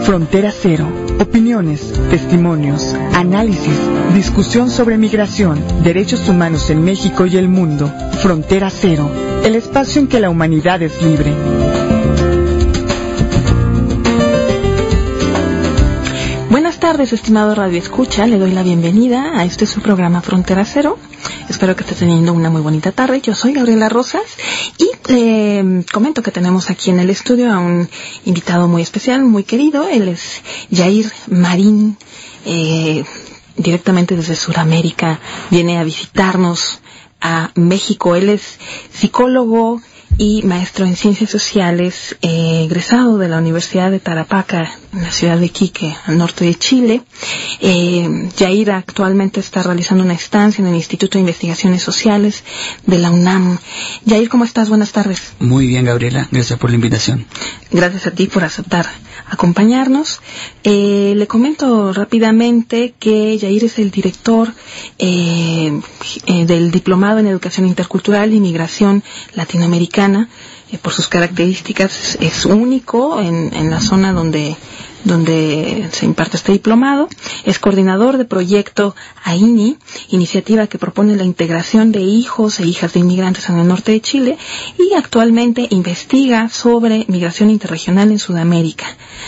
Frontera Cero. Opiniones, testimonios, análisis, discusión sobre migración, derechos humanos en México y el mundo. Frontera Cero. El espacio en que la humanidad es libre. Buenas tardes, estimado Radio Escucha. Le doy la bienvenida a su programa Frontera Cero. Espero que esté teniendo una muy bonita tarde. Yo soy Gabriela Rosas y comento que tenemos aquí en el estudio a un invitado muy especial, muy querido. Él es Yair Marín, directamente desde Sudamérica. Viene a visitarnos a México. Él es psicólogo y maestro en ciencias sociales, egresado de la Universidad de Tarapacá, en la ciudad de Iquique, al norte de Chile. Yair actualmente está realizando una estancia en el Instituto de Investigaciones Sociales de la UNAM. Yair, ¿cómo estás? Buenas tardes. Muy bien, Gabriela. Gracias por la invitación. Gracias a ti por aceptar acompañarnos. Le comento rápidamente que Yair es el director del Diplomado en Educación Intercultural y Migración Latinoamericana. Por sus características es único en la zona donde se imparte este diplomado. Es coordinador de proyecto AINI, iniciativa que propone la integración de hijos e hijas de inmigrantes en el norte de Chile, y actualmente investiga sobre migración interregional en Sudamérica.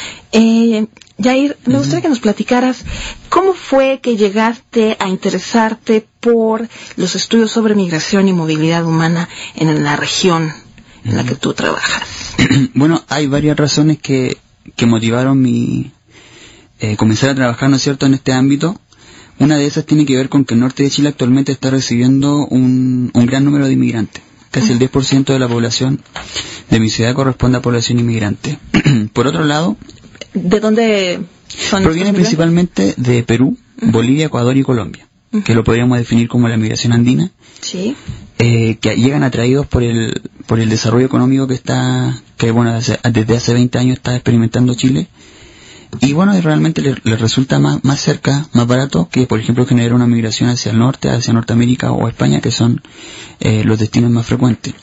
Yair, me gustaría que nos platicaras cómo fue que llegaste a interesarte por los estudios sobre migración y movilidad humana en la región en la que tú trabajas. Bueno, hay varias razones que motivaron mi comenzar a trabajar, ¿no es cierto?, en este ámbito. Una de esas tiene que ver con que el norte de Chile actualmente está recibiendo un gran número de inmigrantes. Casi el 10% de la población de mi ciudad corresponde a población inmigrante. Por otro lado, ¿de dónde son? Provienen principalmente de Perú, Bolivia, Ecuador y Colombia, que lo podríamos definir como la migración andina. Sí. Que llegan atraídos por el desarrollo económico que bueno, desde hace 20 años está experimentando Chile. Y bueno, realmente les resulta más cerca, más barato que, por ejemplo, generar una migración hacia el norte, hacia Norteamérica o España, que son los destinos más frecuentes.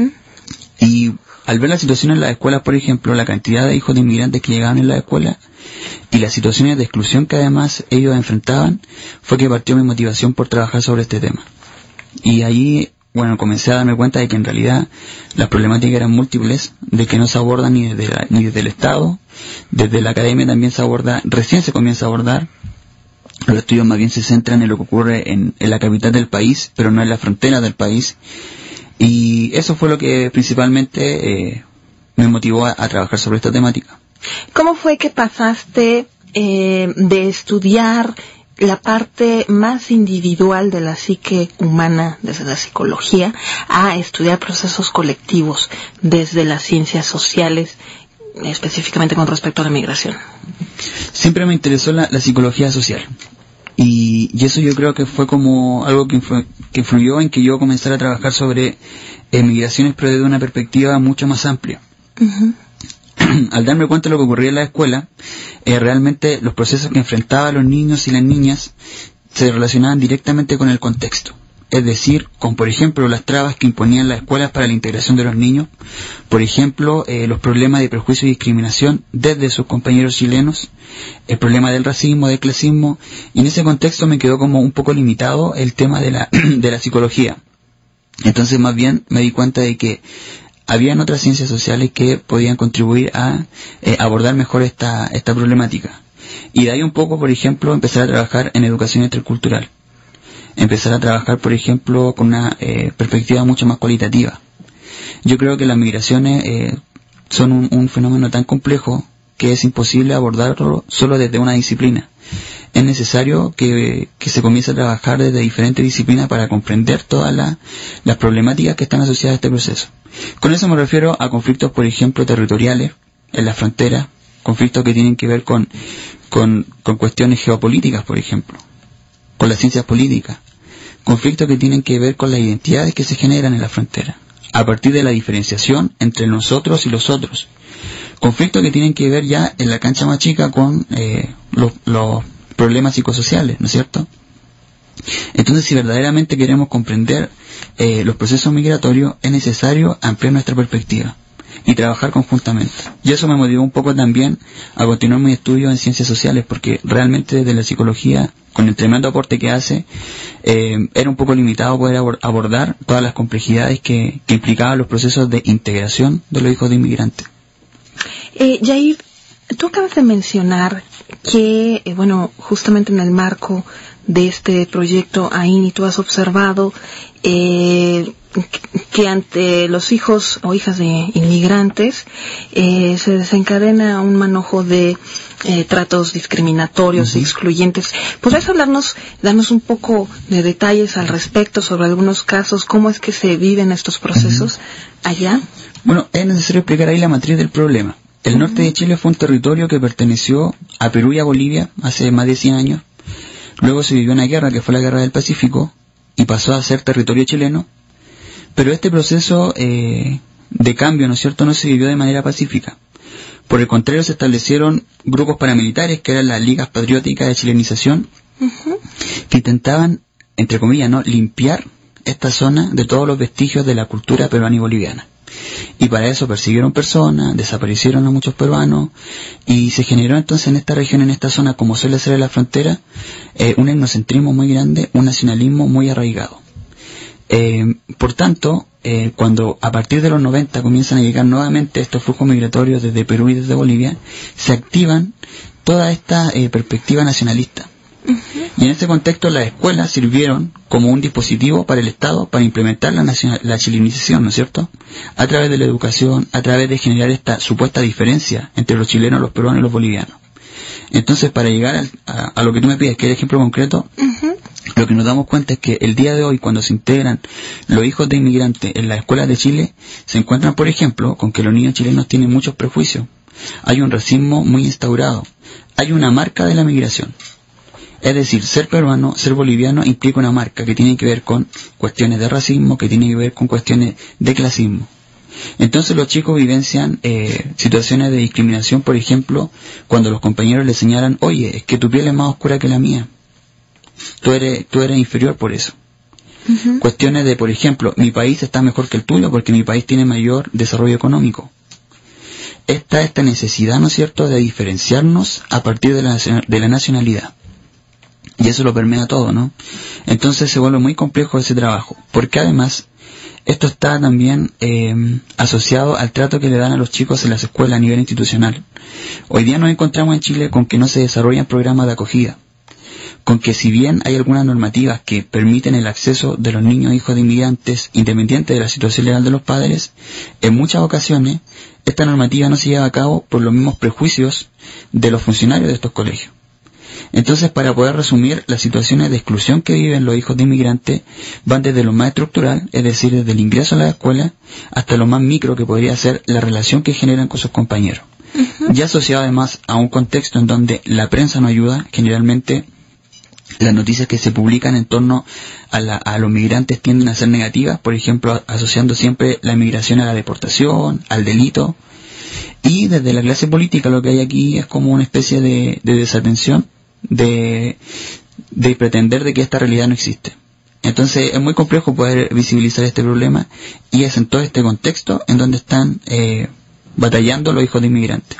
Y al ver la situación en las escuelas, por ejemplo, la cantidad de hijos de inmigrantes que llegaban en la escuela y las situaciones de exclusión que además ellos enfrentaban, fue que partió mi motivación por trabajar sobre este tema. Y allí, bueno, comencé a darme cuenta de que en realidad las problemáticas eran múltiples, de que no se abordan ni desde el Estado, desde la academia también recién se comienza a abordar. Los estudios más bien se centran en lo que ocurre en la capital del país, pero no en la frontera del país. Y eso fue lo que principalmente me motivó a trabajar sobre esta temática. ¿Cómo fue que pasaste de estudiar la parte más individual de la psique humana desde la psicología a estudiar procesos colectivos desde las ciencias sociales, específicamente con respecto a la migración? Siempre me interesó la psicología social. Y eso yo creo que fue como algo que influyó en que yo comenzara a trabajar sobre migraciones, pero desde una perspectiva mucho más amplia. Al darme cuenta de lo que ocurría en la escuela, realmente los procesos que enfrentaban los niños y las niñas se relacionaban directamente con el contexto. Es decir, con, por ejemplo, las trabas que imponían las escuelas para la integración de los niños, por ejemplo, los problemas de prejuicio y discriminación desde sus compañeros chilenos, el problema del racismo, del clasismo, y en ese contexto me quedó como un poco limitado el tema de la psicología. Entonces, más bien, me di cuenta de que habían otras ciencias sociales que podían contribuir a abordar mejor esta problemática. Y de ahí un poco, por ejemplo, empezar a trabajar en educación intercultural. Empezar a trabajar, por ejemplo, con una perspectiva mucho más cualitativa. Yo creo que las migraciones son un fenómeno tan complejo que es imposible abordarlo solo desde una disciplina. Es necesario que se comience a trabajar desde diferentes disciplinas para comprender todas las problemáticas que están asociadas a este proceso. Con eso me refiero a conflictos, por ejemplo, territoriales en la frontera, conflictos que tienen que ver con cuestiones geopolíticas, por ejemplo, con las ciencias políticas, conflictos que tienen que ver con las identidades que se generan en la frontera, a partir de la diferenciación entre nosotros y los otros, conflictos que tienen que ver ya en la cancha más chica con los problemas psicosociales, ¿no es cierto? Entonces, si verdaderamente queremos comprender los procesos migratorios, es necesario ampliar nuestra perspectiva. y trabajar conjuntamente. Y eso me motivó un poco también a continuar mis estudios en ciencias sociales, porque realmente desde la psicología, con el tremendo aporte que hace, era un poco limitado poder abordar todas las complejidades que implicaban los procesos de integración de los hijos de inmigrantes. Yair, tú acabas de mencionar que, justamente en el marco de este proyecto AINI tú has observado que ante los hijos o hijas de inmigrantes se desencadena un manojo de tratos discriminatorios, excluyentes. ¿Podrías darnos un poco de detalles al respecto sobre algunos casos? ¿Cómo es que se viven estos procesos allá? Bueno, es necesario explicar ahí la matriz del problema. El norte de Chile fue un territorio que perteneció a Perú y a Bolivia hace más de 100 años. Luego se vivió una guerra que fue la Guerra del Pacífico y pasó a ser territorio chileno. Pero este proceso de cambio, ¿no es cierto?, no se vivió de manera pacífica. Por el contrario, se establecieron grupos paramilitares que eran las Ligas Patrióticas de Chilenización, que intentaban, entre comillas, ¿no?, limpiar esta zona de todos los vestigios de la cultura peruana y boliviana. Y para eso persiguieron personas, desaparecieron a muchos peruanos, y se generó entonces en esta región, en esta zona, como suele ser en la frontera, un etnocentrismo muy grande, un nacionalismo muy arraigado. Por tanto, cuando a partir de los 90 comienzan a llegar nuevamente estos flujos migratorios desde Perú y desde Bolivia, se activan toda esta perspectiva nacionalista. Y en este contexto las escuelas sirvieron como un dispositivo para el Estado para implementar la chilenización, ¿no es cierto?, a través de la educación, a través de generar esta supuesta diferencia entre los chilenos, los peruanos y los bolivianos. Entonces, para llegar a lo que tú me pides, que es el ejemplo concreto, lo que nos damos cuenta es que el día de hoy, cuando se integran los hijos de inmigrantes en las escuelas de Chile, se encuentran, por ejemplo, con que los niños chilenos tienen muchos prejuicios. Hay un racismo muy instaurado. Hay una marca de la migración. Es decir, ser peruano, ser boliviano implica una marca que tiene que ver con cuestiones de racismo, que tiene que ver con cuestiones de clasismo. Entonces los chicos vivencian situaciones de discriminación, por ejemplo, cuando los compañeros les señalan: oye, es que tu piel es más oscura que la mía, tú eres inferior por eso. Cuestiones de, por ejemplo, mi país está mejor que el tuyo porque mi país tiene mayor desarrollo económico. Esta necesidad, ¿no es cierto?, de diferenciarnos a partir de la nacionalidad. Y eso lo permea todo, ¿no? Entonces se vuelve muy complejo ese trabajo, porque además esto está también asociado al trato que le dan a los chicos en las escuelas a nivel institucional. Hoy día nos encontramos en Chile con que no se desarrollan programas de acogida, con que si bien hay algunas normativas que permiten el acceso de los niños hijos de inmigrantes independiente de la situación legal de los padres, en muchas ocasiones esta normativa no se lleva a cabo por los mismos prejuicios de los funcionarios de estos colegios. Entonces, para poder resumir, las situaciones de exclusión que viven los hijos de inmigrantes van desde lo más estructural, es decir, desde el ingreso a la escuela, hasta lo más micro, que podría ser la relación que generan con sus compañeros. Ya asociado además a un contexto en donde la prensa no ayuda. Generalmente las noticias que se publican en torno a los migrantes tienden a ser negativas, por ejemplo, asociando siempre la migración a la deportación, al delito. Y desde la clase política lo que hay aquí es como una especie de desatención, de pretender de que esta realidad no existe. Entonces es muy complejo poder visibilizar este problema, y es en todo este contexto en donde están batallando los hijos de inmigrantes.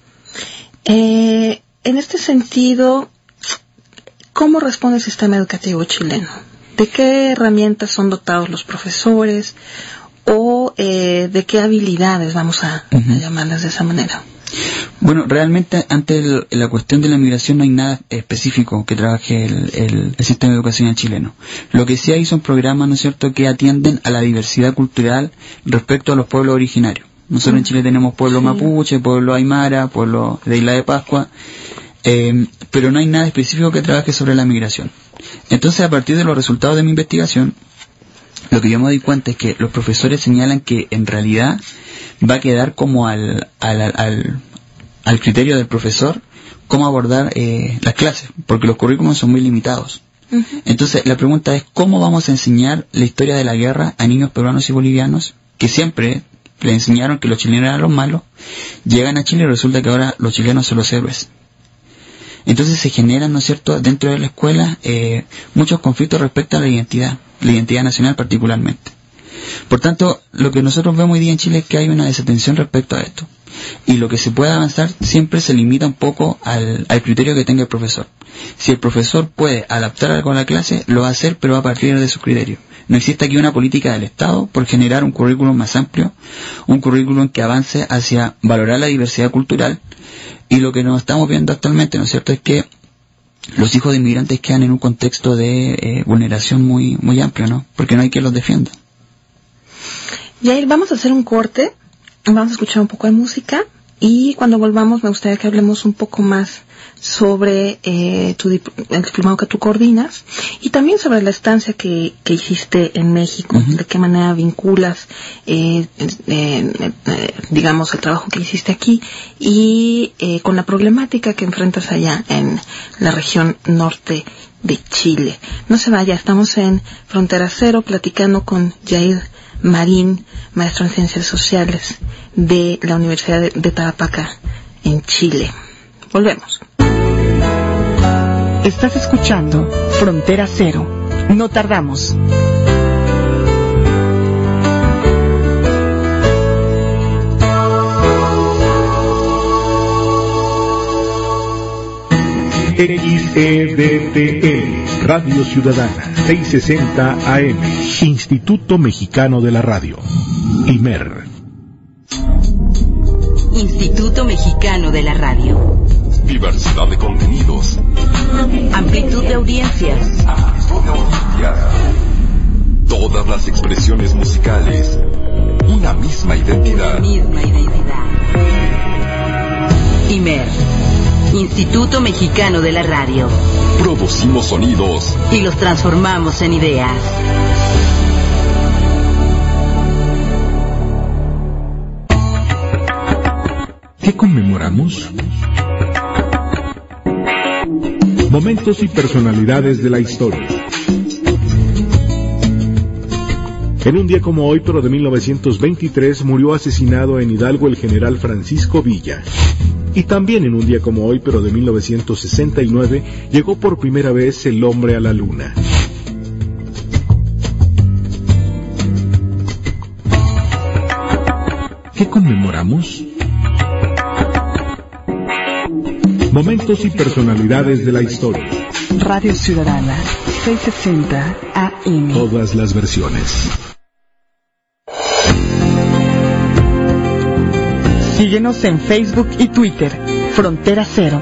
En este sentido, ¿cómo responde el sistema educativo chileno? ¿De qué herramientas son dotados los profesores? ¿O de qué habilidades, vamos a llamarlas de esa manera? Bueno, realmente ante la cuestión de la migración no hay nada específico que trabaje el sistema educacional chileno. Lo que sí hay son programas, ¿no es cierto?, que atienden a la diversidad cultural respecto a los pueblos originarios. Nosotros en Chile tenemos pueblo mapuche, pueblo aymara, pueblo de Isla de Pascua, pero no hay nada específico que trabaje sobre la migración. Entonces, a partir de los resultados de mi investigación, lo que yo me doy cuenta es que los profesores señalan que en realidad va a quedar como al criterio del profesor cómo abordar las clases, porque los currículums son muy limitados. Entonces la pregunta es: ¿cómo vamos a enseñar la historia de la guerra a niños peruanos y bolivianos que siempre le enseñaron que los chilenos eran los malos? Llegan a Chile y resulta que ahora los chilenos son los héroes. Entonces se generan, ¿no es cierto?, dentro de la escuela muchos conflictos respecto a la identidad nacional particularmente. Por tanto, lo que nosotros vemos hoy día en Chile es que hay una desatención respecto a esto. Y lo que se puede avanzar siempre se limita un poco al criterio que tenga el profesor. Si el profesor puede adaptar algo a la clase, lo va a hacer, pero a partir de su criterio. No existe aquí una política del Estado por generar un currículum más amplio, un currículum que avance hacia valorar la diversidad cultural. Y lo que nos estamos viendo actualmente, ¿no es cierto?, es que los hijos de inmigrantes quedan en un contexto de vulneración muy amplio, ¿no? Porque no hay quien los defienda. Yair, vamos a hacer un corte, vamos a escuchar un poco de música y cuando volvamos me gustaría que hablemos un poco más sobre el diplomado que tú coordinas y también sobre la estancia que hiciste en México, de qué manera vinculas digamos el trabajo que hiciste aquí y con la problemática que enfrentas allá en la región norte de Chile. No se vaya, estamos en Frontera Cero platicando con Yair Marín, maestro en Ciencias Sociales de la Universidad de Tarapacá en Chile. Volvemos. Estás escuchando Frontera Cero. No tardamos. XEDTL, Radio Ciudadana, 660 AM, Instituto Mexicano de la Radio, IMER. Instituto Mexicano de la Radio. Diversidad de contenidos. Amplitud de audiencias. Todas las expresiones musicales. Una misma identidad. IMER. Instituto Mexicano de la Radio. Producimos sonidos y los transformamos en ideas. ¿Qué conmemoramos? Momentos y personalidades de la historia. En un día como hoy, pero de 1923, murió asesinado en Hidalgo el general Francisco Villa. Y también en un día como hoy, pero de 1969, llegó por primera vez el hombre a la luna. ¿Qué conmemoramos? Momentos y personalidades de la historia. Radio Ciudadana, 660 AM. Todas las versiones. Síguenos en Facebook y Twitter. Frontera Cero.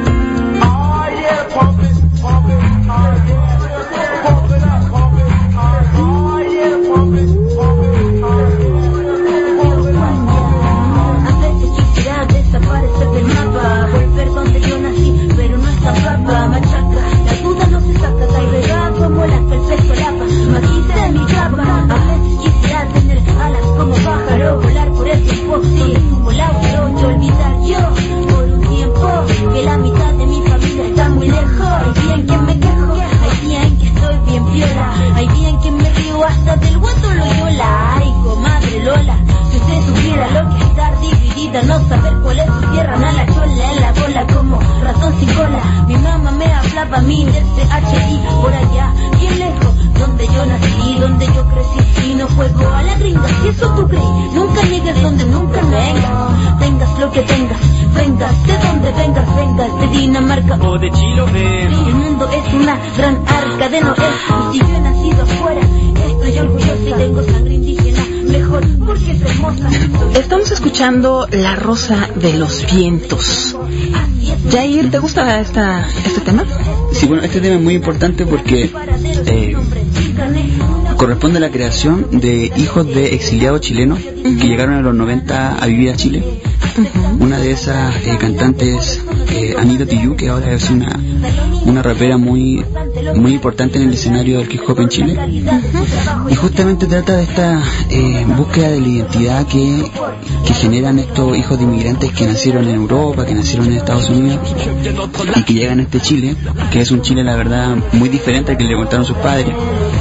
No saber cuál es su tierra, a la chola en la bola como ratón sin cola. Mi mamá me hablaba a mí del CHI por allá, bien lejos, donde yo nací, donde yo crecí. Y no juego a la gringa, si eso tú crees. Nunca llegues donde nunca vengas. Tengas lo que tengas, vengas de donde vengas, vengas de Dinamarca o de Chile. El mundo es una gran arca de Noé. Y si yo he nacido afuera, estoy orgullosa y tengo sangre indígena. Mejor porque es hermosa. Estamos escuchando La Rosa de los Vientos. Yair, ¿te gusta este tema? Sí, bueno, este tema es muy importante porque corresponde a la creación de hijos de exiliados chilenos que llegaron en los 90 a vivir a Chile. Una de esas cantantes, Anita Tijoux, que ahora es una rapera muy importante en el escenario del hip hop en Chile. Y justamente trata de esta búsqueda de la identidad que generan estos hijos de inmigrantes que nacieron en Europa, que nacieron en Estados Unidos y que llegan a este Chile, que es un Chile, la verdad, muy diferente al que le contaron sus padres.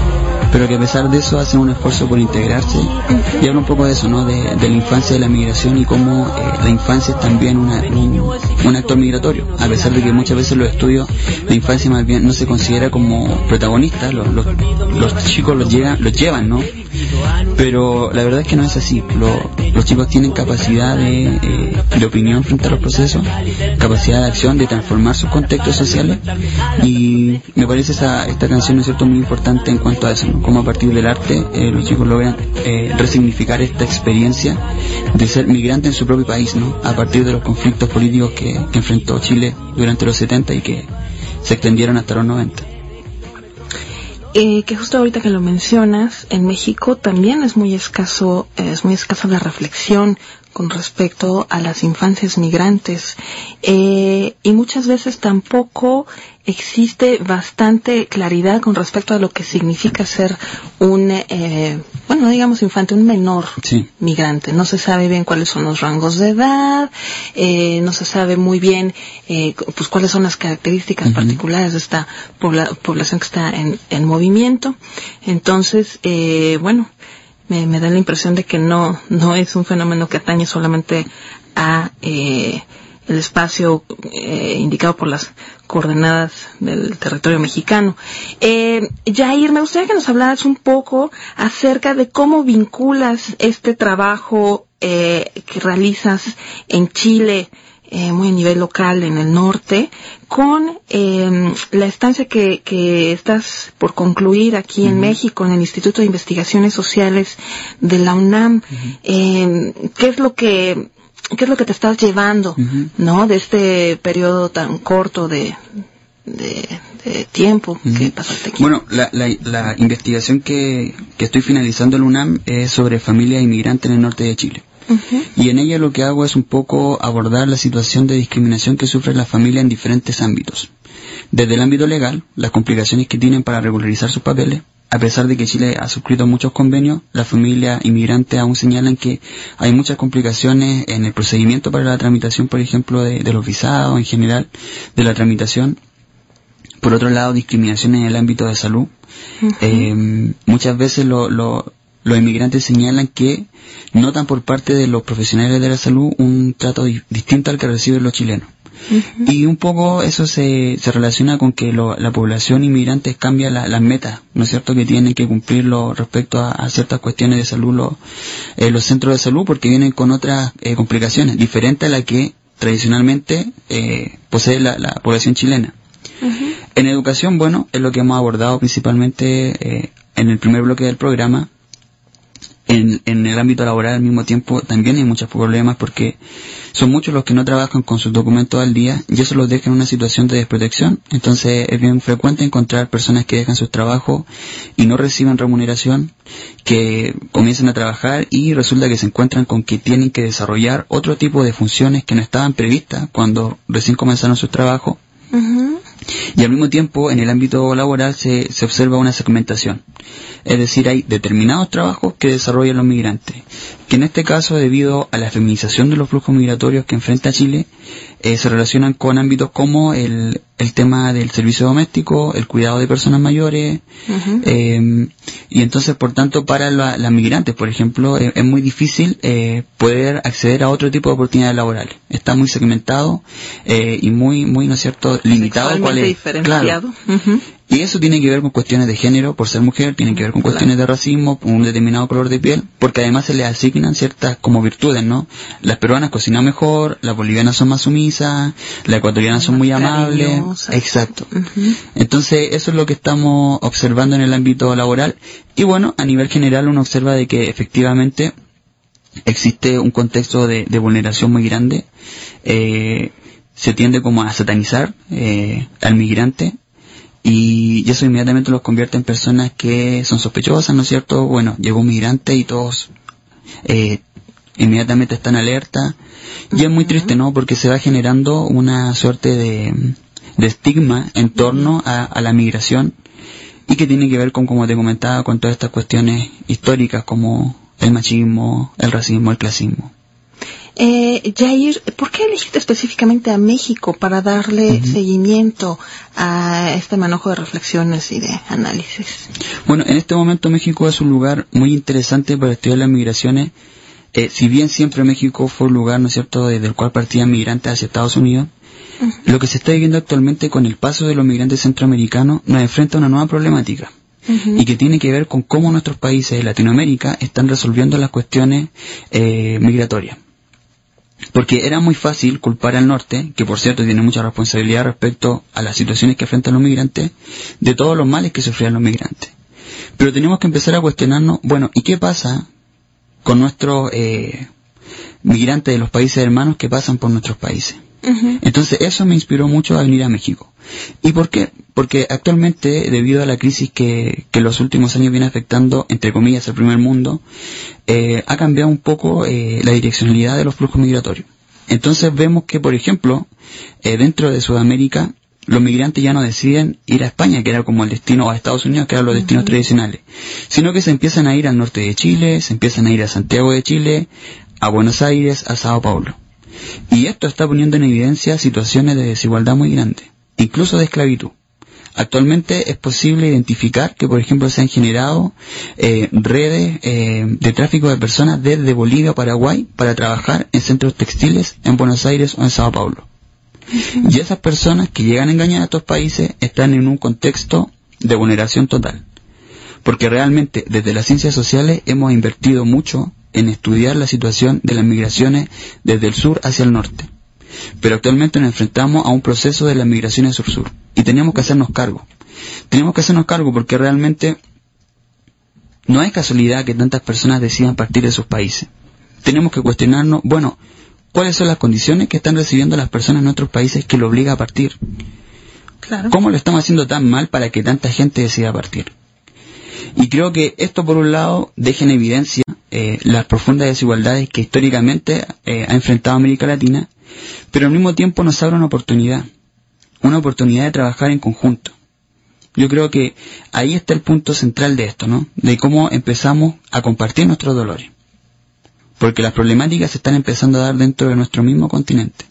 pero que a pesar de eso hacen un esfuerzo por integrarse. Y habla un poco de eso, ¿no? De la infancia, de la migración y cómo la infancia es también un actor migratorio, a pesar de que muchas veces los estudios la infancia más bien no se considera como protagonista, los chicos los llevan, ¿no? Pero la verdad es que no es así. Los chicos tienen capacidad de opinión frente a los procesos, capacidad de acción, de transformar sus contextos sociales, y me parece esta canción, ¿no es cierto?, muy importante en cuanto a eso, ¿no? Cómo a partir del arte los chicos logran resignificar esta experiencia de ser migrante en su propio país, ¿no? A partir de los conflictos políticos que enfrentó Chile durante los 70 y que se extendieron hasta los 90. Que justo ahorita que lo mencionas, en México también es muy escasa la reflexión con respecto a las infancias migrantes, y muchas veces tampoco existe bastante claridad con respecto a lo que significa ser un infante, un menor migrante. No se sabe bien cuáles son los rangos de edad, no se sabe muy bien pues cuáles son las características particulares de esta población que está en movimiento. Entonces, me da la impresión de que no es un fenómeno que atañe solamente a el espacio indicado por las coordenadas del territorio mexicano. Jair, me gustaría que nos hablaras un poco acerca de cómo vinculas este trabajo que realizas en Chile, muy a nivel local en el norte, con la estancia que estás por concluir aquí en México, en el Instituto de Investigaciones Sociales de la UNAM. ¿Qué es lo que te estás llevando, ¿no?, de este periodo tan corto de tiempo que pasaste aquí? Bueno, la investigación que estoy finalizando en la UNAM es sobre familias inmigrantes en el norte de Chile. Y en ella lo que hago es un poco abordar la situación de discriminación que sufre la familia en diferentes ámbitos. Desde el ámbito legal, las complicaciones que tienen para regularizar sus papeles. A pesar de que Chile ha suscrito muchos convenios, las familias inmigrantes aún señalan que hay muchas complicaciones en el procedimiento para la tramitación, por ejemplo, de los visados, en general, de la tramitación. Por otro lado, discriminación en el ámbito de salud. Muchas veces los inmigrantes señalan que notan por parte de los profesionales de la salud un trato distinto al que reciben los chilenos. Y un poco eso se relaciona con que la población inmigrante cambia las metas, ¿no es cierto?, que tienen que cumplirlo respecto a ciertas cuestiones de salud los centros de salud, porque vienen con otras complicaciones diferentes a la que tradicionalmente posee la población chilena. En educación, bueno, es lo que hemos abordado principalmente en el primer bloque del programa. En el ámbito laboral al mismo tiempo también hay muchos problemas, porque son muchos los que no trabajan con sus documentos al día y eso los deja en una situación de desprotección. Entonces es bien frecuente encontrar personas que dejan sus trabajos y no reciben remuneración, que comienzan a trabajar y resulta que se encuentran con que tienen que desarrollar otro tipo de funciones que no estaban previstas cuando recién comenzaron sus trabajos. Y al mismo tiempo en el ámbito laboral se observa una segmentación, es decir, hay determinados trabajos que desarrollan los migrantes, que en este caso, debido a la feminización de los flujos migratorios que enfrenta Chile, se relacionan con ámbitos como el tema del servicio doméstico, el cuidado de personas mayores, y entonces, por tanto, para las migrantes, por ejemplo, es muy difícil poder acceder a otro tipo de oportunidades laborales. Está muy segmentado y muy, ¿no es cierto?, limitado. Diferenciado. Claro. Y eso tiene que ver con cuestiones de género, por ser mujer, tiene que ver con cuestiones de racismo, por un determinado color de piel, porque además se les asignan ciertas como virtudes, ¿no? Las peruanas cocinan mejor, las bolivianas son más sumisas, las ecuatorianas son muy amables. Exacto. Entonces, eso es lo que estamos observando en el ámbito laboral. Y bueno, a nivel general uno observa de que efectivamente existe un contexto de vulneración muy grande. Se tiende como a satanizar al migrante, y eso inmediatamente los convierte en personas que son sospechosas, ¿no es cierto? Bueno, llegó un migrante y todos inmediatamente están alerta, y es muy triste, ¿no?, porque se va generando una suerte de estigma en torno a la migración, y que tiene que ver con, como te comentaba, con todas estas cuestiones históricas como el machismo, el racismo, el clasismo. Jair, ¿por qué elegiste específicamente a México para darle seguimiento a este manojo de reflexiones y de análisis? Bueno, en este momento México es un lugar muy interesante para estudiar las migraciones. Si bien siempre México fue un lugar, ¿no es cierto?, desde el cual partían migrantes hacia Estados Unidos, lo que se está viviendo actualmente con el paso de los migrantes centroamericanos nos enfrenta a una nueva problemática. Y que tiene que ver con cómo nuestros países de Latinoamérica están resolviendo las cuestiones migratorias. Porque era muy fácil culpar al norte, que por cierto tiene mucha responsabilidad respecto a las situaciones que enfrentan los migrantes, de todos los males que sufrían los migrantes. Pero tenemos que empezar a cuestionarnos, bueno, ¿y qué pasa con nuestros migrantes de los países hermanos que pasan por nuestros países? Entonces eso me inspiró mucho a venir a México. ¿Y por qué? Porque actualmente, debido a la crisis que los últimos años viene afectando, entre comillas, al primer mundo, ha cambiado un poco la direccionalidad de los flujos migratorios. Entonces vemos que, por ejemplo, dentro de Sudamérica, los migrantes ya no deciden ir a España, que era como el destino, o a Estados Unidos, que eran los destinos tradicionales, sino que se empiezan a ir al norte de Chile, se empiezan a ir a Santiago de Chile, a Buenos Aires, a Sao Paulo. Y esto está poniendo en evidencia situaciones de desigualdad muy grandes, incluso de esclavitud. Actualmente es posible identificar que, por ejemplo, se han generado redes de tráfico de personas desde Bolivia a Paraguay para trabajar en centros textiles en Buenos Aires o en Sao Paulo. Y esas personas que llegan a engañar a estos países están en un contexto de vulneración total. Porque realmente desde las ciencias sociales hemos invertido mucho en estudiar la situación de las migraciones desde el sur hacia el norte. Pero actualmente nos enfrentamos a un proceso de las migraciones sur-sur. Y tenemos que hacernos cargo. Tenemos que hacernos cargo porque realmente no es casualidad que tantas personas decidan partir de sus países. Tenemos que cuestionarnos, bueno, ¿cuáles son las condiciones que están recibiendo las personas en otros países que lo obliga a partir? Claro. ¿Cómo lo estamos haciendo tan mal para que tanta gente decida partir? Y creo que esto, por un lado, deja en evidencia las profundas desigualdades que históricamente ha enfrentado América Latina, pero al mismo tiempo nos abre una oportunidad de trabajar en conjunto. Yo creo que ahí está el punto central de esto, ¿no? De cómo empezamos a compartir nuestros dolores. Porque las problemáticas se están empezando a dar dentro de nuestro mismo continente.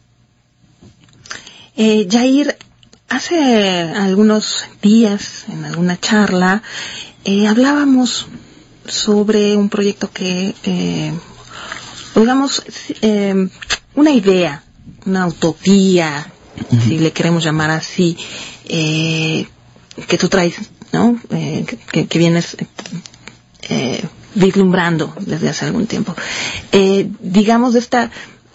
Jair, hace algunos días, en alguna charla, hablábamos sobre un proyecto que, digamos, una idea, una utopía, si le queremos llamar así, que tú traes, ¿no? Que vienes vislumbrando desde hace algún tiempo. Digamos, de esta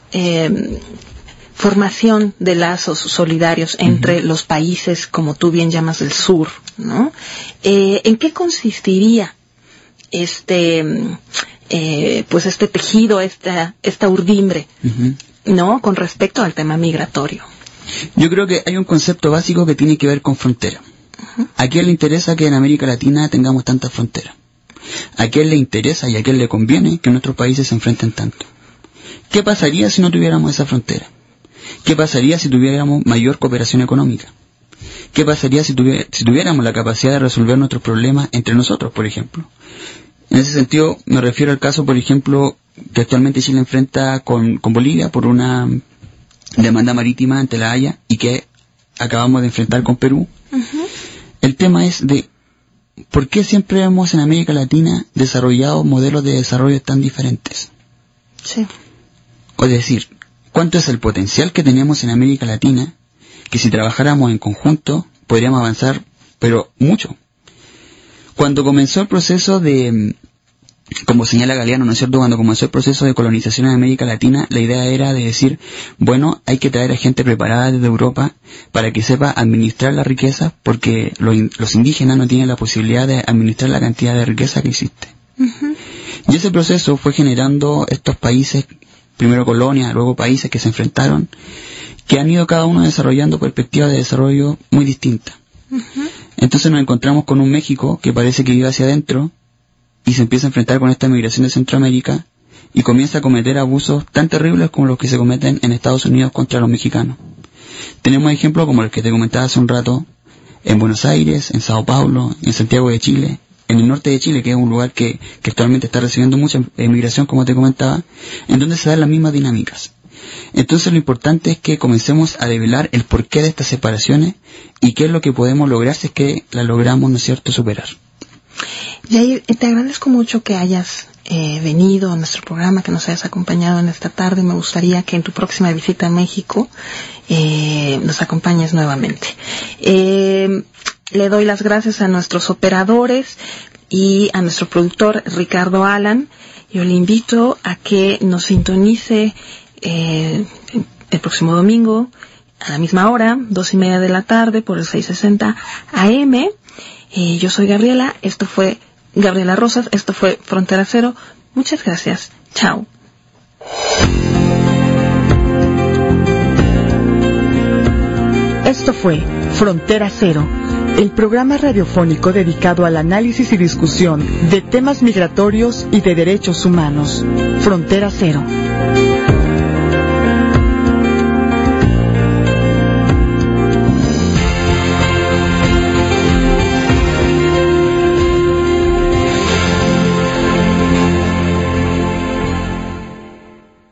formación de lazos solidarios entre los países, como tú bien llamas, del sur, ¿no? ¿En qué consistiría este tejido, esta urdimbre, ¿no? Con respecto al tema migratorio. Yo creo que hay un concepto básico que tiene que ver con frontera. ¿A quién le interesa que en América Latina tengamos tantas fronteras? ¿A quién le interesa y a quién le conviene que nuestros países se enfrenten tanto? ¿Qué pasaría si no tuviéramos esa frontera? ¿Qué pasaría si tuviéramos mayor cooperación económica? ¿Qué pasaría si tuviéramos la capacidad de resolver nuestros problemas entre nosotros, por ejemplo? En ese sentido, me refiero al caso, por ejemplo, que actualmente Chile enfrenta con Bolivia por una demanda marítima ante la Haya y que acabamos de enfrentar con Perú. El tema es de por qué siempre hemos en América Latina desarrollado modelos de desarrollo tan diferentes. Sí. Es decir, ¿cuánto es el potencial que tenemos en América Latina que si trabajáramos en conjunto podríamos avanzar, pero mucho? Cuando comenzó el proceso de, como señala Galeano, ¿no es cierto?, cuando comenzó el proceso de colonización en América Latina, la idea era de decir, bueno, hay que traer a gente preparada desde Europa para que sepa administrar la riqueza, porque los indígenas no tienen la posibilidad de administrar la cantidad de riqueza que existe. Y ese proceso fue generando estos países, primero colonias, luego países que se enfrentaron, que han ido cada uno desarrollando perspectivas de desarrollo muy distintas. Entonces nos encontramos con un México que parece que vive hacia adentro y se empieza a enfrentar con esta migración de Centroamérica y comienza a cometer abusos tan terribles como los que se cometen en Estados Unidos contra los mexicanos. Tenemos ejemplos como el que te comentaba hace un rato en Buenos Aires, en Sao Paulo, en Santiago de Chile, en el norte de Chile, que es un lugar que actualmente está recibiendo mucha migración, como te comentaba, en donde se dan las mismas dinámicas. Entonces lo importante es que comencemos a develar el porqué de estas separaciones y qué es lo que podemos lograr si es que las logramos, ¿no es cierto?, superar. Yair, te agradezco mucho que hayas venido a nuestro programa, que nos hayas acompañado en esta tarde. Me gustaría que en tu próxima visita a México nos acompañes nuevamente. Le doy las gracias a nuestros operadores y a nuestro productor Ricardo Alan. Yo le invito a que nos sintonice el próximo domingo a la misma hora, 2:30 de la tarde, por el 660 AM. Yo soy Gabriela Rosas, esto fue Frontera Cero. Muchas gracias. Chao. Esto fue Frontera Cero, el programa radiofónico dedicado al análisis y discusión de temas migratorios y de derechos humanos. Frontera Cero.